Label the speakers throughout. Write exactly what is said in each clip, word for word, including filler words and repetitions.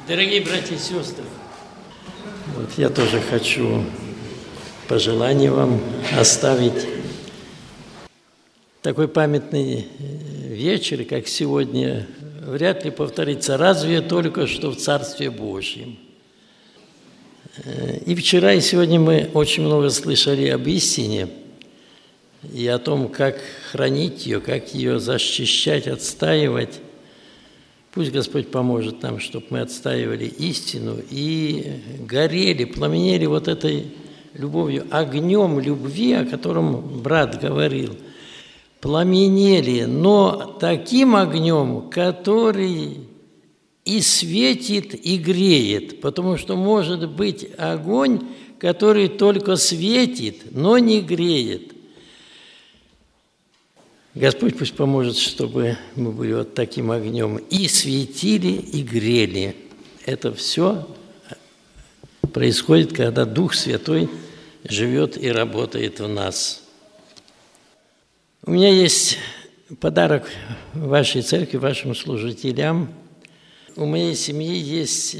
Speaker 1: Дорогие братья и сестры, вот я тоже хочу пожелание вам оставить. Такой памятный вечер, как сегодня, вряд ли повторится, разве только что в Царстве Божьем. И вчера, и сегодня мы очень много слышали об истине и о том, как хранить ее, как ее защищать, отстаивать. Пусть Господь поможет нам, чтобы мы отстаивали истину и горели, пламенели вот этой любовью, огнем любви, о котором брат говорил. Пламенели, но таким огнем, который и светит, и греет, потому что может быть огонь, который только светит, но не греет. Господь пусть поможет, чтобы мы были вот таким огнем и светили, и грели. Это все происходит, когда Дух Святой живет и работает в нас. У меня есть подарок вашей церкви, вашим служителям. У моей семьи есть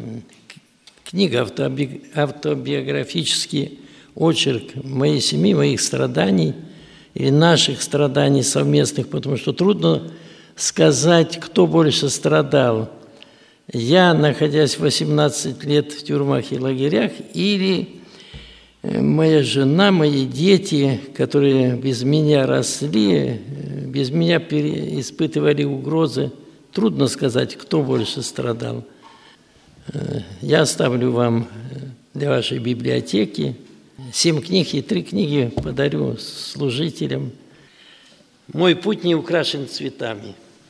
Speaker 1: книга, автобиографический очерк моей семьи, моих страданий и наших страданий совместных, потому что трудно сказать, кто больше страдал. Я, находясь восемнадцать лет в тюрьмах и лагерях, или моя жена, мои дети, которые без меня росли, без меня испытывали угрозы. Трудно сказать, кто больше страдал. Я оставлю вам для вашей библиотеки семь книг и три книги подарю служителям. «Мой путь не украшен цветами».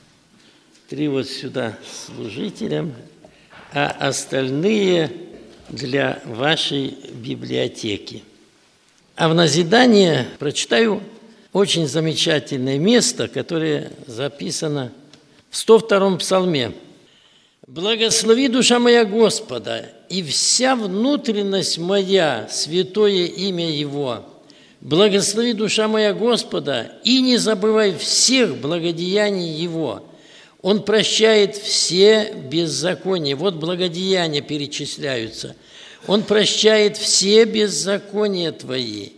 Speaker 1: Три вот сюда служителям, а остальные для вашей библиотеки. А в назидание прочитаю очень замечательное место, которое записано в сто втором псалме. «Благослови, душа моя, Господа, и вся внутренность моя, святое имя Его. Благослови, душа моя, Господа, и не забывай всех благодеяний Его. Он прощает все беззакония». Вот благодеяния перечисляются. «Он прощает все беззакония твои,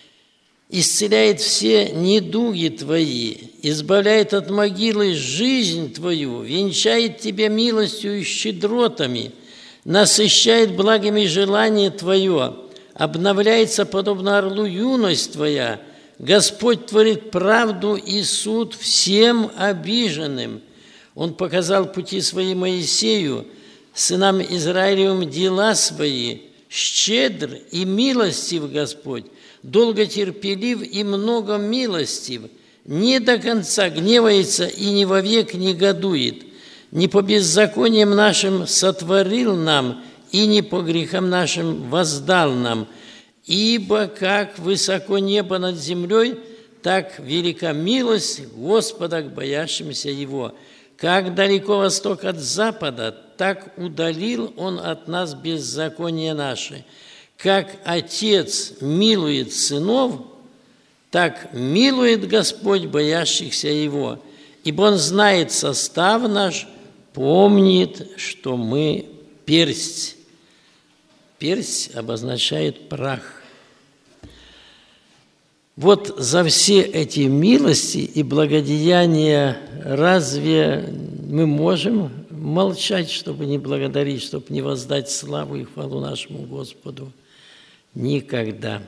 Speaker 1: исцеляет все недуги твои, избавляет от могилы жизнь твою, венчает тебя милостью и щедротами, насыщает благами желание твое, обновляется подобно орлу юность твоя. Господь творит правду и суд всем обиженным. Он показал пути свои Моисею, сынам Израилевым дела свои. Щедр и милостив Господь, долготерпелив и много милостив, не до конца гневается и не вовек негодует, не по беззакониям нашим сотворил нам, и не по грехам нашим воздал нам. Ибо как высоко небо над землей, так велика милость Господа к боящимся Его. Как далеко восток от запада, так удалил Он от нас беззакония наши. Как Отец милует сынов, так милует Господь боящихся Его. Ибо Он знает состав наш, помнит, что мы персть». Персть обозначает прах. Вот за все эти милости и благодеяния разве мы можем молчать, чтобы не благодарить, чтобы не воздать славу и хвалу нашему Господу? Никогда.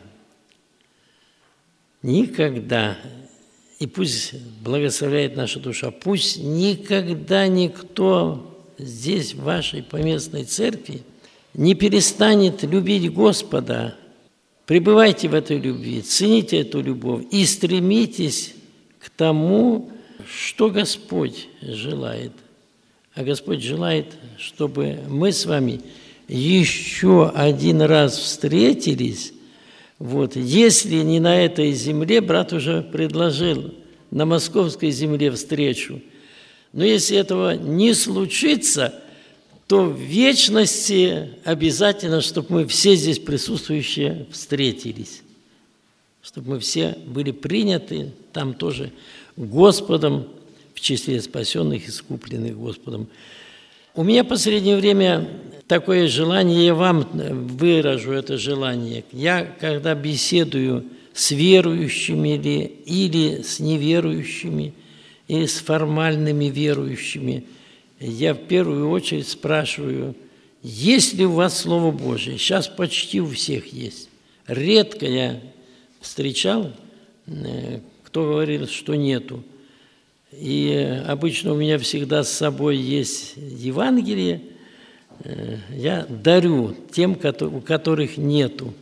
Speaker 1: Никогда. И пусть благословляет наша душа, пусть никогда никто здесь, в вашей поместной церкви, не перестанет любить Господа. Пребывайте в этой любви, цените эту любовь и стремитесь к тому, что Господь желает. А Господь желает, чтобы мы с вами еще один раз встретились. Вот. Если не на этой земле, брат уже предложил на московской земле встречу. Но если этого не случится, то в вечности обязательно, чтобы мы все здесь присутствующие встретились, чтобы мы все были приняты там тоже Господом, в числе спасенных, искупленных Господом. У меня в последнее время такое желание, я вам выражу это желание. Я, когда беседую с верующими или, или с неверующими, или с формальными верующими, я в первую очередь спрашиваю, есть ли у вас Слово Божие? Сейчас почти у всех есть. Редко я встречал, кто говорил, что нету. И обычно у меня всегда с собой есть Евангелие. Я дарю тем, у которых нету.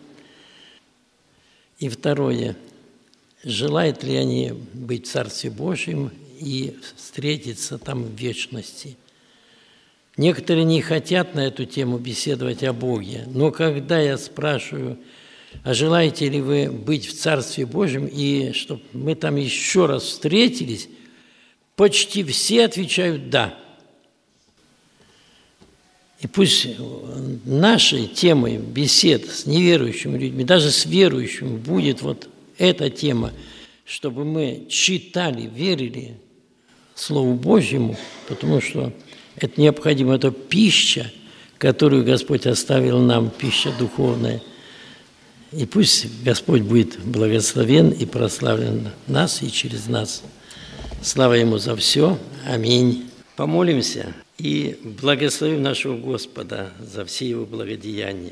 Speaker 1: И второе. Желают ли они быть в Царстве Божьем и встретиться там в вечности? Некоторые не хотят на эту тему беседовать о Боге. Но когда я спрашиваю, а желаете ли вы быть в Царстве Божьем и чтобы мы там еще раз встретились, почти все отвечают «да». И пусть нашей темой бесед с неверующими людьми, даже с верующими, будет вот эта тема, чтобы мы читали, верили Слову Божьему, потому что это необходимо, это пища, которую Господь оставил нам, пища духовная. И пусть Господь будет благословен и прославлен нас и через нас. Слава Ему за все. Аминь. Помолимся и благословим нашего Господа за все Его благодеяния.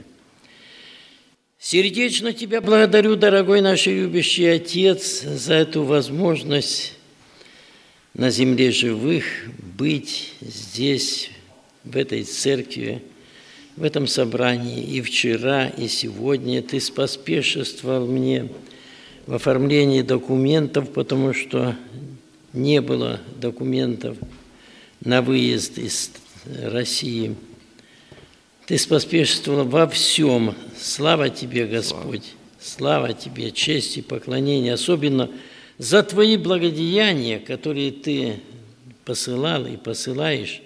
Speaker 1: Сердечно Тебя благодарю, дорогой наш любящий Отец, за эту возможность на земле живых быть здесь, в этой церкви, в этом собрании. И вчера, и сегодня Ты споспешествовал мне в оформлении документов, потому что не было документов на выезд из России. Ты споспешествовал во всем. Слава Тебе, Господь! Слава Тебе, честь и поклонение, особенно за Твои благодеяния, которые Ты посылал и посылаешь.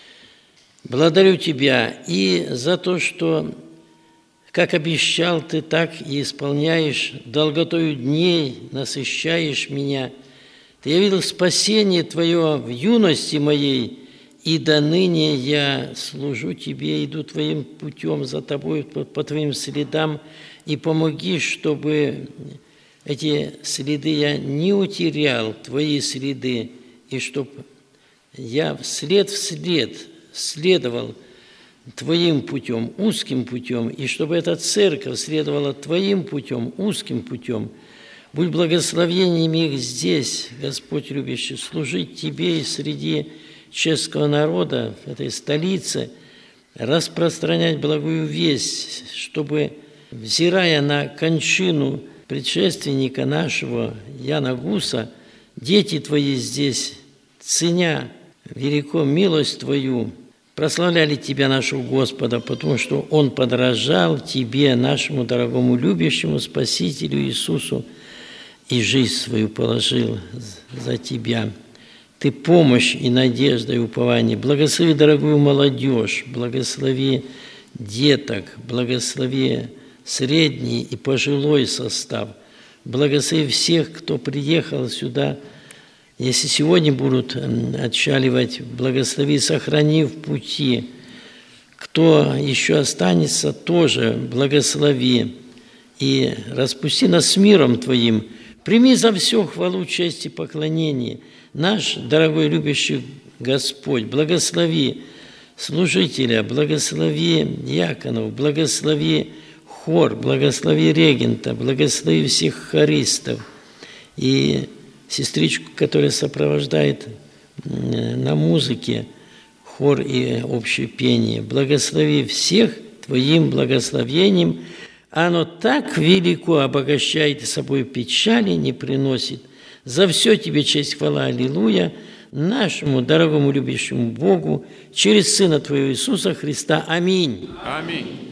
Speaker 1: Благодарю Тебя и за то, что, как обещал, Ты так и исполняешь, долготою дней насыщаешь меня. Ты явил спасение Твое в юности моей, и до ныне я служу Тебе, иду Твоим путем за Тобой, по, по Твоим следам, и помоги, чтобы эти следы я не утерял, Твои следы, и чтобы я вслед вслед следовал Твоим путем, узким путем, и чтобы эта церковь следовала Твоим путем, узким путем. Будь благословениями их здесь, Господь любящий, служить Тебе и среди чешского народа, этой столице, распространять благую весть, чтобы, взирая на кончину предшественника нашего Яна Гуса, дети Твои здесь, ценя велико милость Твою, прославляли Тебя, нашего Господа, потому что Он подражал Тебе, нашему дорогому любящему Спасителю Иисусу, и жизнь свою положил за Тебя. Ты помощь и надежда, и упование. Благослови дорогую молодежь, благослови деток, благослови средний и пожилой состав. Благослови всех, кто приехал сюда. Если сегодня будут отчаливать, благослови, сохрани в пути. Кто еще останется, тоже благослови. И распусти нас с миром Твоим. Прими за все хвалу, честь и поклонение. Наш дорогой любящий Господь, благослови служителя, благослови диаконов, благослови хор, благослови регента, благослови всех хористов и сестричку, которая сопровождает на музыке хор и общее пение. Благослови всех Твоим благословением. Оно так велико обогащает и собой печали не приносит. За все Тебе честь, хвала, аллилуйя, нашему дорогому любящему Богу, через Сына Твоего Иисуса Христа. Аминь.
Speaker 2: Аминь.